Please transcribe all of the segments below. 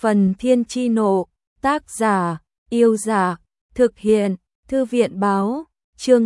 Phần Thiên Chi Nộ, tác giả, Yêu Dạ, thực hiện, Thư viện Báo, chương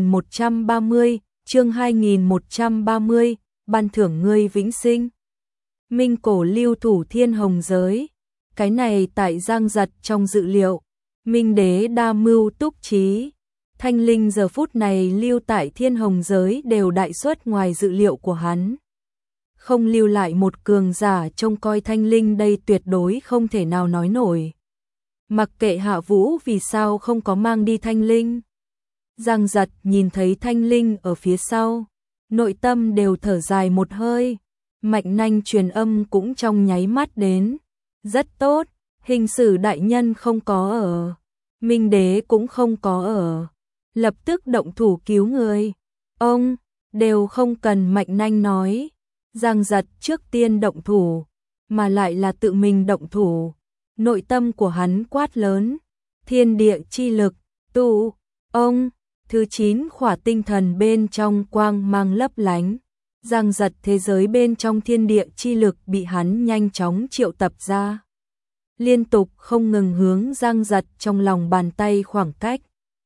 2130, ban thưởng ngươi vĩnh sinh. Minh Cổ lưu thủ Thiên Hồng giới, cái này tại Giang Giật trong dự liệu, Minh Đế đa mưu túc trí, Thanh Linh giờ phút này lưu tại Thiên Hồng giới đều đại xuất ngoài dự liệu của hắn. Không lưu lại một cường giả trông coi Thanh Linh đây tuyệt đối không thể nào nói nổi. Mặc kệ Hạ Vũ vì sao không có mang đi Thanh Linh. Giang Giật nhìn thấy Thanh Linh ở phía sau, nội tâm đều thở dài một hơi, Mạnh Nanh truyền âm cũng trong nháy mắt đến. Rất tốt, hình sử đại nhân không có ở, Minh Đế cũng không có ở, lập tức động thủ cứu người. Ông, đều không cần Mạnh Nanh nói. Giang Giật trước tiên động thủ, mà lại là tự mình động thủ. Nội tâm của hắn quát lớn, thiên địa chi lực, tu, ông, thứ 9 khỏa tinh thần bên trong quang mang lấp lánh. Giang Giật thế giới bên trong thiên địa chi lực bị hắn nhanh chóng triệu tập ra. Liên tục không ngừng hướng Giang Giật trong lòng bàn tay khoảng cách.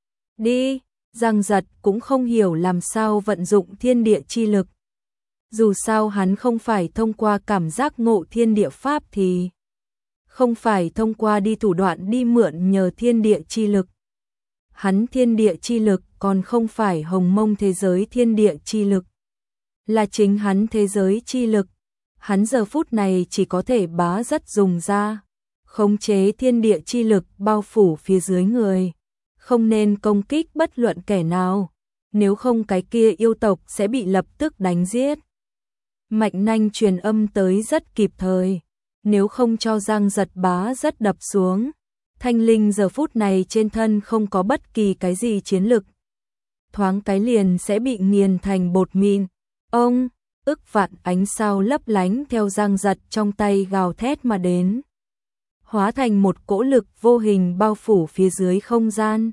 Đi, Giang Giật cũng không hiểu làm sao vận dụng thiên địa chi lực. Dù sao hắn không phải thông qua cảm giác ngộ thiên địa pháp thì không phải thông qua đi thủ đoạn đi mượn nhờ thiên địa chi lực. Hắn thiên địa chi lực còn không phải hồng mông thế giới thiên địa chi lực. Là chính hắn thế giới chi lực. Hắn giờ phút này chỉ có thể bá rất dùng ra. Khống chế thiên địa chi lực bao phủ phía dưới người. Không nên công kích bất luận kẻ nào. Nếu không cái kia yêu tộc sẽ bị lập tức đánh giết. Mạnh Nanh truyền âm tới rất kịp thời. Nếu không cho Giang Giật bá rất đập xuống. Thanh Linh giờ phút này trên thân không có bất kỳ cái gì chiến lực. Thoáng cái liền sẽ bị nghiền thành bột mịn. Ông, ức vạn ánh sao lấp lánh theo Giang Giật trong tay gào thét mà đến. Hóa thành một cỗ lực vô hình bao phủ phía dưới không gian.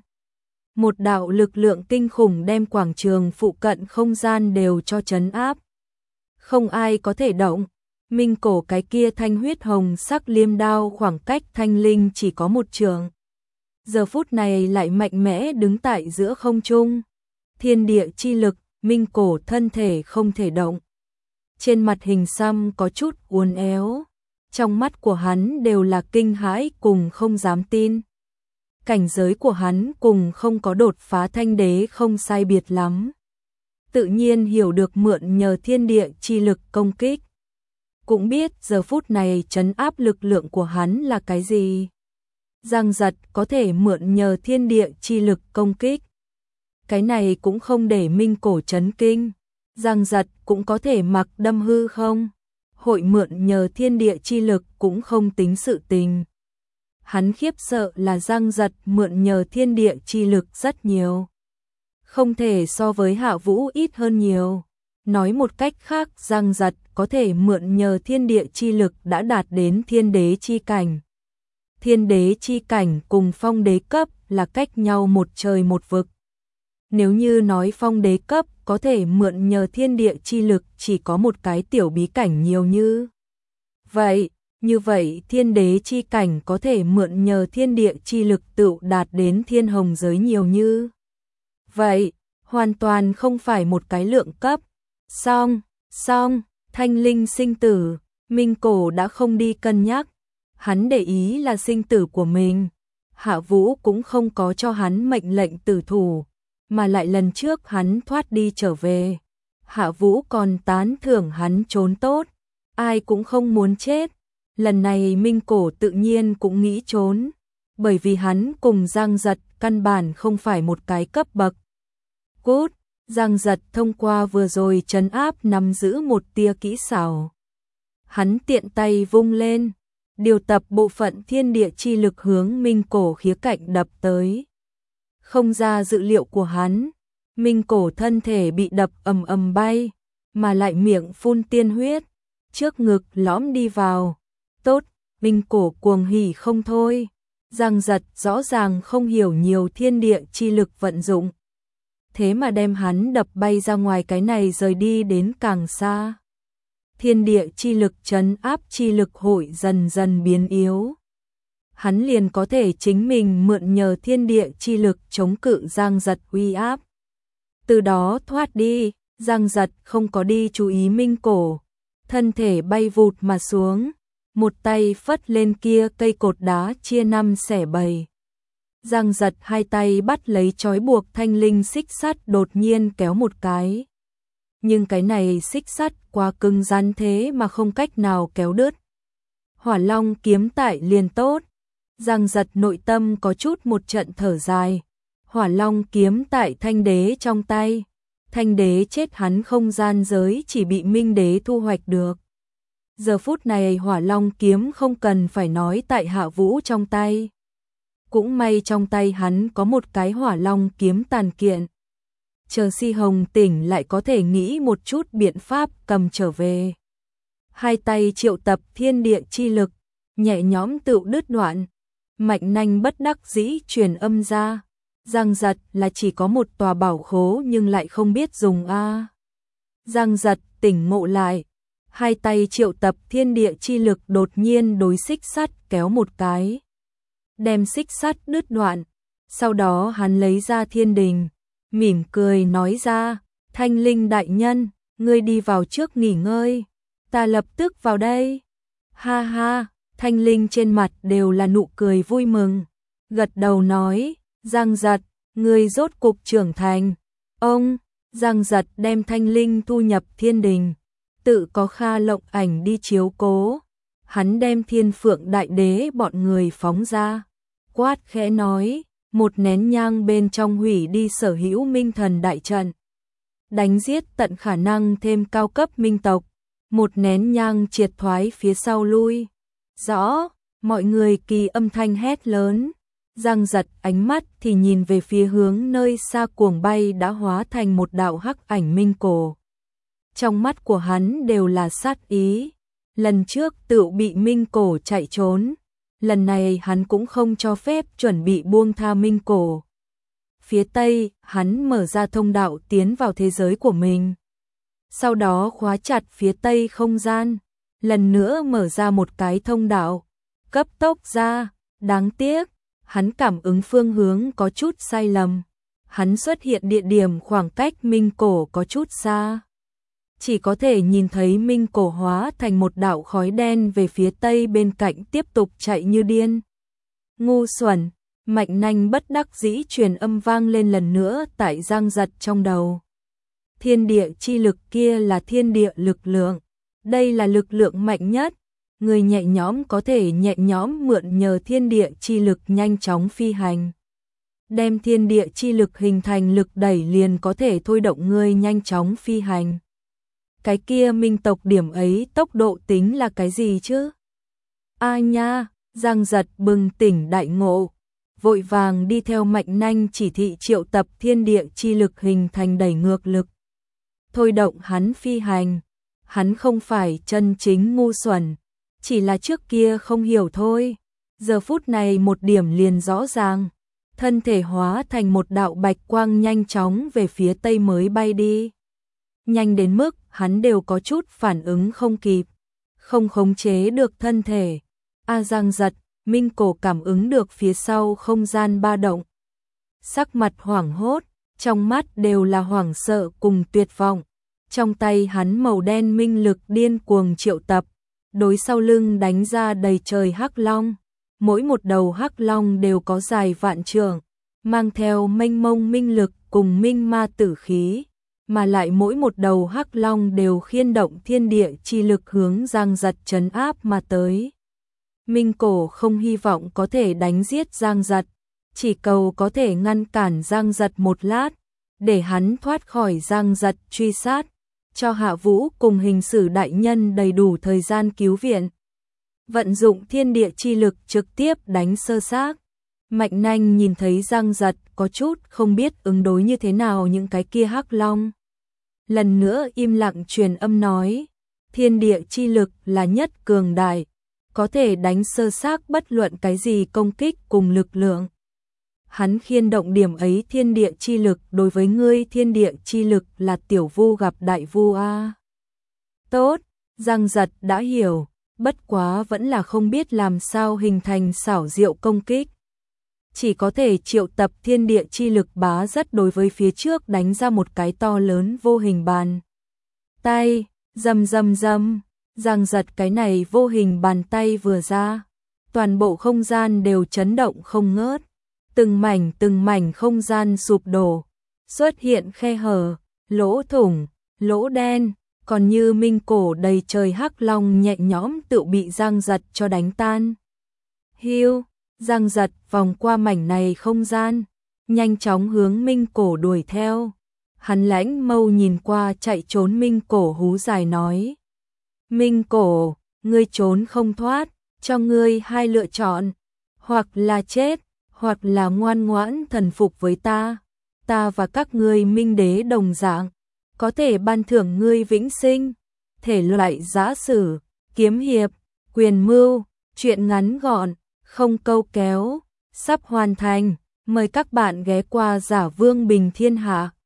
Một đạo lực lượng kinh khủng đem quảng trường phụ cận không gian đều cho trấn áp. Không ai có thể động. Minh Cổ cái kia thanh huyết hồng sắc liêm đao khoảng cách Thanh Linh chỉ có một trượng. Giờ phút này lại mạnh mẽ đứng tại giữa không trung. Thiên địa chi lực, Minh Cổ thân thể không thể động. Trên mặt hình xăm có chút uốn éo. Trong mắt của hắn đều là kinh hãi cùng không dám tin. Cảnh giới của hắn cùng không có đột phá Thanh Đế không sai biệt lắm. Tự nhiên hiểu được mượn nhờ thiên địa chi lực công kích. Cũng biết giờ phút này trấn áp lực lượng của hắn là cái gì. Giang Giật có thể mượn nhờ thiên địa chi lực công kích. Cái này cũng không để Minh Cổ chấn kinh. Giang Giật cũng có thể mặc đâm hư không. Hội mượn nhờ thiên địa chi lực cũng không tính sự tình. Hắn khiếp sợ là Giang Giật mượn nhờ thiên địa chi lực rất nhiều. Không thể so với Hạ Vũ ít hơn nhiều. Nói một cách khác, Giang Giật có thể mượn nhờ thiên địa chi lực đã đạt đến thiên đế chi cảnh. Thiên đế chi cảnh cùng phong đế cấp là cách nhau một trời một vực. Nếu như nói phong đế cấp có thể mượn nhờ thiên địa chi lực chỉ có một cái tiểu bí cảnh nhiều như vậy. Như vậy thiên đế chi cảnh có thể mượn nhờ thiên địa chi lực tự đạt đến thiên hồng giới nhiều như vậy. Hoàn toàn không phải một cái lượng cấp. Xong, Thanh Linh sinh tử, Minh Cổ đã không đi cân nhắc. Hắn để ý là sinh tử của mình. Hạ Vũ cũng không có cho hắn mệnh lệnh tử thủ, mà lại lần trước hắn thoát đi trở về. Hạ Vũ còn tán thưởng hắn trốn tốt, ai cũng không muốn chết. Lần này Minh Cổ tự nhiên cũng nghĩ trốn, bởi vì hắn cùng Giang Giật căn bản không phải một cái cấp bậc. Cút, Giang Giật thông qua vừa rồi trấn áp nắm giữ một tia kỹ xảo. Hắn tiện tay vung lên, điều tập bộ phận thiên địa chi lực hướng Minh Cổ khía cạnh đập tới. Không ra dự liệu của hắn, Minh Cổ thân thể bị đập ầm ầm bay, mà lại miệng phun tiên huyết, trước ngực lõm đi vào. Tốt, Minh Cổ cuồng hỉ không thôi. Giang Giật rõ ràng không hiểu nhiều thiên địa chi lực vận dụng. Thế mà đem hắn đập bay ra ngoài, cái này rời đi đến càng xa. thiên địa chi lực trấn áp chi lực hội dần dần biến yếu. Hắn liền có thể chính mình mượn nhờ thiên địa chi lực chống cự Giang Giật uy áp. Từ đó thoát đi, Giang Giật không có đi chú ý Minh Cổ, thân thể bay vụt mà xuống, một tay phất lên kia cây cột đá chia năm xẻ bảy. Giang Giật hai tay bắt lấy trói buộc thanh linh xích sắt đột nhiên kéo một cái. Nhưng cái này xích sắt quá cứng rắn thế mà không cách nào kéo đứt. Hỏa Long kiếm tại liền tốt. Giang Giật nội tâm có chút một trận thở dài. Hỏa Long kiếm tại Thanh Đế trong tay. Thanh Đế chết hắn không gian giới chỉ bị Minh Đế thu hoạch được. Giờ phút này Hỏa Long kiếm không cần phải nói tại Hạ Vũ trong tay. Cũng may trong tay hắn có một cái Hỏa Long kiếm tàn kiện. Chờ Si Hồng tỉnh lại có thể nghĩ một chút biện pháp cầm trở về. Hai tay triệu tập thiên địa chi lực, nhẹ nhõm tự đứt đoạn. Mạnh Nanh bất đắc dĩ truyền âm ra. Giang Giật là chỉ có một tòa bảo khố nhưng lại không biết dùng a. Giang Giật tỉnh ngộ lại, hai tay triệu tập thiên địa chi lực đột nhiên đối xích sắt kéo một cái, đem xích sắt đứt đoạn. Sau đó hắn lấy ra thiên đình, mỉm cười nói ra, Thanh Linh đại nhân, ngươi đi vào trước nghỉ ngơi, ta lập tức vào đây. Ha ha, Thanh Linh trên mặt đều là nụ cười vui mừng, gật đầu nói, Giang Giật, ngươi rốt cục trưởng thành. Ông, Giang Giật đem Thanh Linh thu nhập thiên đình, tự có Kha Lộng Ảnh đi chiếu cố. Hắn đem Thiên Phượng Đại Đế bọn người phóng ra, quát khẽ nói, một nén nhang bên trong hủy đi sở hữu minh thần đại trận. Đánh giết tận khả năng thêm cao cấp minh tộc, một nén nhang triệt thoái phía sau lui. Rõ, mọi người kỳ âm thanh hét lớn. Giang Giật ánh mắt thì nhìn về phía hướng nơi xa cuồng bay đã hóa thành một đạo hắc ảnh Minh Cổ. Trong mắt của hắn đều là sát ý. Lần trước tự bị Minh Cổ chạy trốn, lần này hắn cũng không cho phép chuẩn bị buông tha Minh Cổ. Phía Tây, hắn mở ra thông đạo tiến vào thế giới của mình. Sau đó khóa chặt phía Tây không gian, lần nữa mở ra một cái thông đạo, cấp tốc ra, đáng tiếc. Hắn cảm ứng phương hướng có chút sai lầm. Hắn xuất hiện địa điểm khoảng cách Minh Cổ có chút xa. Chỉ có thể nhìn thấy Minh Cổ hóa thành một đạo khói đen về phía tây bên cạnh tiếp tục chạy như điên. Ngu xuẩn, Mạnh Nanh bất đắc dĩ truyền âm vang lên lần nữa tại Giang Giật trong đầu. Thiên địa chi lực kia là thiên địa lực lượng. Đây là lực lượng mạnh nhất. Người nhẹ nhõm có thể nhẹ nhõm mượn nhờ thiên địa chi lực nhanh chóng phi hành. Đem thiên địa chi lực hình thành lực đẩy liền có thể thôi động người nhanh chóng phi hành. Cái kia minh tộc điểm ấy tốc độ tính là cái gì chứ? A nha, Giang Giật bừng tỉnh đại ngộ, vội vàng đi theo Mạnh Nanh chỉ thị triệu tập thiên địa chi lực hình thành đẩy ngược lực. Thôi động hắn phi hành, hắn không phải chân chính ngu xuẩn. Chỉ là trước kia không hiểu thôi, giờ phút này một điểm liền rõ ràng, thân thể hóa thành một đạo bạch quang nhanh chóng về phía tây mới bay đi. Nhanh đến mức hắn đều có chút phản ứng không kịp, không khống chế được thân thể. Giang Giật, Minh Cổ cảm ứng được phía sau không gian ba động. Sắc mặt hoảng hốt, trong mắt đều là hoảng sợ cùng tuyệt vọng. Trong tay hắn màu đen minh lực điên cuồng triệu tập. Đối sau lưng đánh ra đầy trời hắc long, mỗi một đầu hắc long đều có dài vạn trượng, mang theo mênh mông minh lực cùng minh ma tử khí, mà lại mỗi một đầu hắc long đều khiên động thiên địa chi lực hướng Giang Giật trấn áp mà tới. Minh Cổ không hy vọng có thể đánh giết Giang Giật, chỉ cầu có thể ngăn cản Giang Giật một lát, để hắn thoát khỏi Giang Giật truy sát. Cho Hạ Vũ cùng hình sử đại nhân đầy đủ thời gian cứu viện. Vận dụng thiên địa chi lực trực tiếp đánh sơ xác. Mạnh Nanh nhìn thấy Giang Giật có chút không biết ứng đối như thế nào những cái kia hắc long. Lần nữa im lặng truyền âm nói, thiên địa chi lực là nhất cường đại, có thể đánh sơ xác bất luận cái gì công kích cùng lực lượng. Hắn khiên động điểm ấy thiên địa chi lực, đối với ngươi thiên địa chi lực là tiểu vu gặp đại vu a. Tốt, Giang Giật đã hiểu, bất quá vẫn là không biết làm sao hình thành xảo diệu công kích. Chỉ có thể triệu tập thiên địa chi lực bá rất đối với phía trước đánh ra một cái to lớn vô hình bàn tay, rầm rầm rầm. Giang Giật cái này vô hình bàn tay vừa ra, toàn bộ không gian đều chấn động không ngớt, từng mảnh không gian sụp đổ, xuất hiện khe hở, lỗ thủng, lỗ đen, còn như minh cổ đầy trời hắc long nhẹ nhõm tự bị Giang Giật cho đánh tan. Hiu, Giang Giật vòng qua mảnh này không gian, nhanh chóng hướng minh cổ đuổi theo. Hắn lãnh mâu nhìn qua chạy trốn minh cổ hú dài nói: Minh cổ, ngươi trốn không thoát, cho ngươi hai lựa chọn, hoặc là chết, hoặc là ngoan ngoãn thần phục với ta. Ta và các ngươi minh đế đồng dạng, có thể ban thưởng ngươi vĩnh sinh. Thể loại giã sử, kiếm hiệp, quyền mưu, truyện ngắn gọn, không câu kéo, sắp hoàn thành. Mời các bạn ghé qua Giả Vương Bình Thiên Hạ.